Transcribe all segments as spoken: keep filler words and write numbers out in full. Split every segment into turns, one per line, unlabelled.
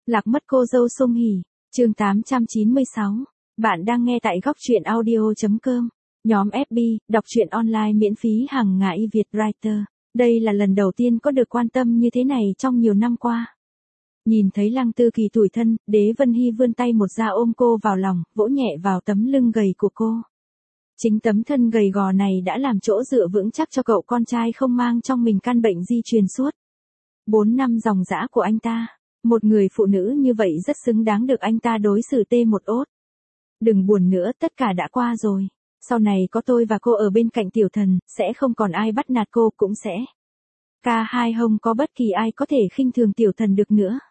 Lạc mất cô dâu Song Hỷ, chương tám trăm chín mươi sáu. Bạn đang nghe tại góc truyện audio chấm com. Nhóm ép bê, đọc truyện online miễn phí hàng ngày Việt Writer. Đây là lần đầu tiên có được quan tâm như thế này trong nhiều năm qua. Nhìn thấy Lăng Tư Kỳ tủi thân, Đế Vân Hy vươn tay một ra ôm cô vào lòng, vỗ nhẹ vào tấm lưng gầy của cô. Chính tấm thân gầy gò này đã làm chỗ dựa vững chắc cho cậu con trai không mang trong mình căn bệnh di truyền suốt bốn năm dòng dã của anh ta. Một người phụ nữ như vậy rất xứng đáng được anh ta đối xử tê một ốt. Đừng buồn nữa, tất cả đã qua rồi. Sau này có tôi và cô ở bên cạnh tiểu thần, sẽ không còn ai bắt nạt cô, cũng sẽ ca hai không có bất kỳ ai có thể khinh thường tiểu thần được nữa.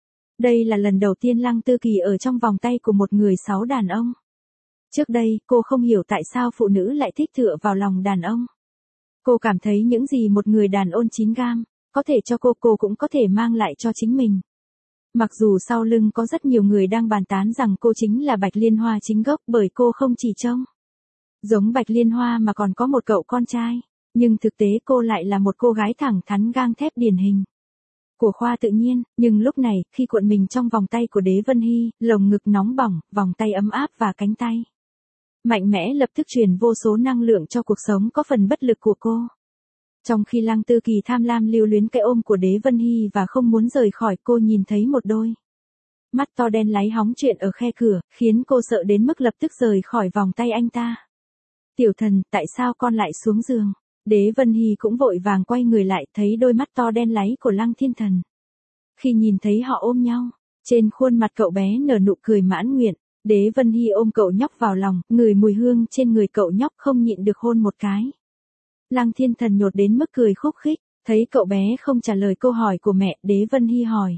Đây là lần đầu tiên Lăng Tư Kỳ ở trong vòng tay của một người sáu đàn ông. Trước đây, cô không hiểu tại sao phụ nữ lại thích tựa vào lòng đàn ông. Cô cảm thấy những gì một người đàn ôn chín gam, có thể cho cô, cô cũng có thể mang lại cho chính mình. Mặc dù sau lưng có rất nhiều người đang bàn tán rằng cô chính là Bạch Liên Hoa chính gốc bởi cô không chỉ trông giống Bạch Liên Hoa mà còn có một cậu con trai, nhưng thực tế cô lại là một cô gái thẳng thắn gang thép điển hình của khoa tự nhiên. Nhưng lúc này, khi cuộn mình trong vòng tay của Đế Vân Hy, lồng ngực nóng bỏng, vòng tay ấm áp và cánh tay mạnh mẽ lập tức truyền vô số năng lượng cho cuộc sống có phần bất lực của cô. Trong khi Lăng Tư Kỳ tham lam lưu luyến cái ôm của Đế Vân Hy và không muốn rời khỏi, cô nhìn thấy một đôi mắt to đen láy hóng chuyện ở khe cửa, khiến cô sợ đến mức lập tức rời khỏi vòng tay anh ta. Tiểu thần, tại sao con lại xuống giường? Đế Vân Hy cũng vội vàng quay người lại, thấy đôi mắt to đen láy của Lăng Thiên Thần. Khi nhìn thấy họ ôm nhau, trên khuôn mặt cậu bé nở nụ cười mãn nguyện. Đế Vân Hy ôm cậu nhóc vào lòng, ngửi mùi hương trên người cậu nhóc, không nhịn được hôn một cái. Lăng Thiên Thần nhột đến mức cười khúc khích, thấy cậu bé không trả lời câu hỏi của mẹ, Đế Vân Hy hỏi.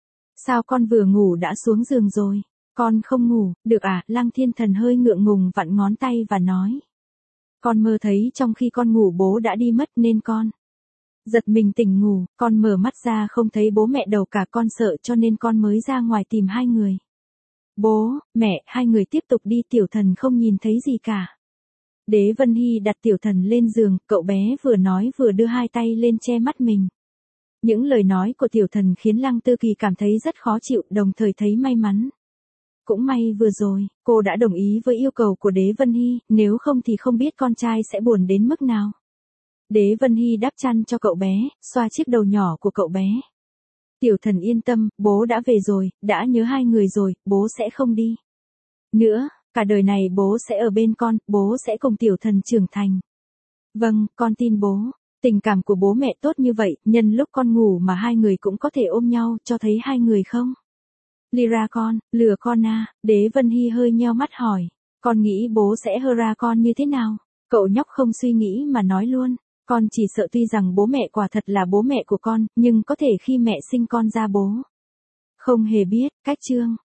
Sao con vừa ngủ đã xuống giường rồi? Con không ngủ, được à? Lăng Thiên Thần hơi ngượng ngùng vặn ngón tay và nói. Con mơ thấy trong khi con ngủ bố đã đi mất nên con giật mình tỉnh ngủ, con mở mắt ra không thấy bố mẹ đâu cả, con sợ cho nên con mới ra ngoài tìm hai người. Bố, mẹ, hai người tiếp tục đi, tiểu thần không nhìn thấy gì cả. Đế Vân Hy đặt tiểu thần lên giường, cậu bé vừa nói vừa đưa hai tay lên che mắt mình. Những lời nói của tiểu thần khiến Lăng Tư Kỳ cảm thấy rất khó chịu, đồng thời thấy may mắn. Cũng may vừa rồi, cô đã đồng ý với yêu cầu của Đế Vân Hy, nếu không thì không biết con trai sẽ buồn đến mức nào. Đế Vân Hy đắp chăn cho cậu bé, xoa chiếc đầu nhỏ của cậu bé. Tiểu thần yên tâm, bố đã về rồi, đã nhớ hai người rồi, bố sẽ không đi nữa, cả đời này bố sẽ ở bên con, bố sẽ cùng tiểu thần trưởng thành. Vâng, con tin bố. Tình cảm của bố mẹ tốt như vậy, nhân lúc con ngủ mà hai người cũng có thể ôm nhau, cho thấy hai người không? Lyra con, lừa con à? Đế Vân Hy hơi nheo mắt hỏi. Con nghĩ bố sẽ hơ ra con như thế nào? Cậu nhóc không suy nghĩ mà nói luôn. Con chỉ sợ tuy rằng bố mẹ quả thật là bố mẹ của con, nhưng có thể khi mẹ sinh con ra bố không hề biết. Cách chương